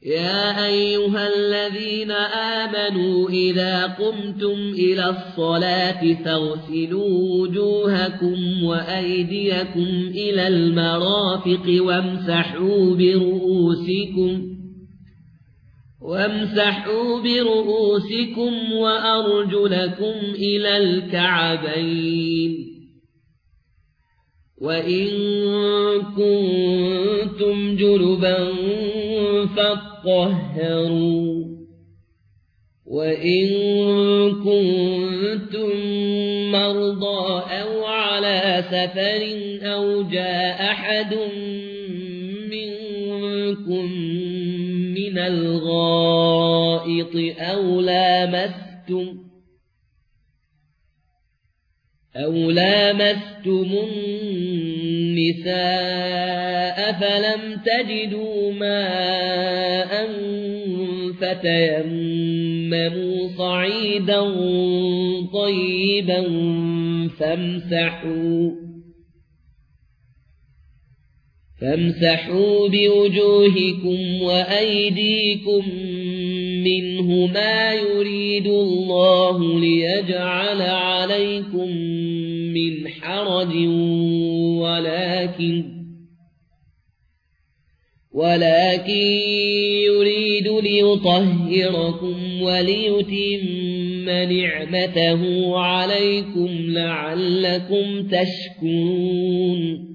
يا أيها الذين آمنوا إذا قمتم إلى الصلاة فاغسلوا وجوهكم وأيديكم إلى المرافق وامسحوا برؤوسكم وأرجلكم إلى الكعبين وإن كنتم جنبا فاطهروا وإن كنتم مرضى أو على سفر أو جاء أحد منكم من الغائط أو لامستم النساء فلم تجدوا ماء فتيمموا صعيدا طيبا فامسحوا بوجوهكم وأيديكم منه ما يريد الله ليجعل عليكم من حرج ولكن يريد ليطهركم وليتم نعمته عليكم لعلكم تشكرون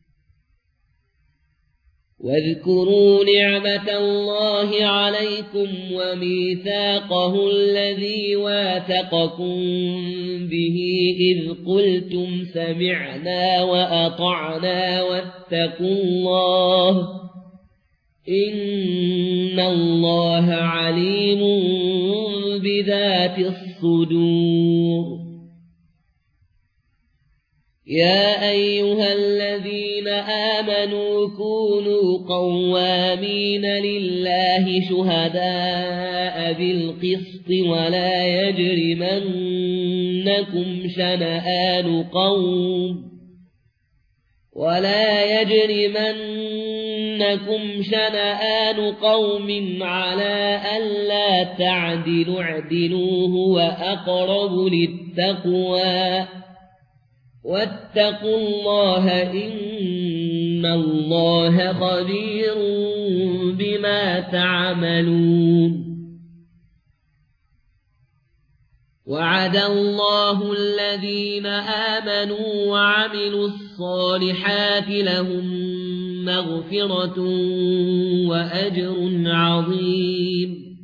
واذكروا نعمة الله عليكم وميثاقه الذي واثقكم به إذ قلتم سمعنا وأطعنا واتقوا الله إن الله عليم بذات الصدور. يا أيها الذين آمنوا كونوا قوامين لله شهداء بالقسط ولا يجرمنكم شنآن قوم على ألا تعدلوا اعدلوا هو أقرب للتقوى واتقوا الله إن الله خبير بما تعملون. وعد الله الذين آمنوا وعملوا الصالحات لهم مغفرة وأجر عظيم.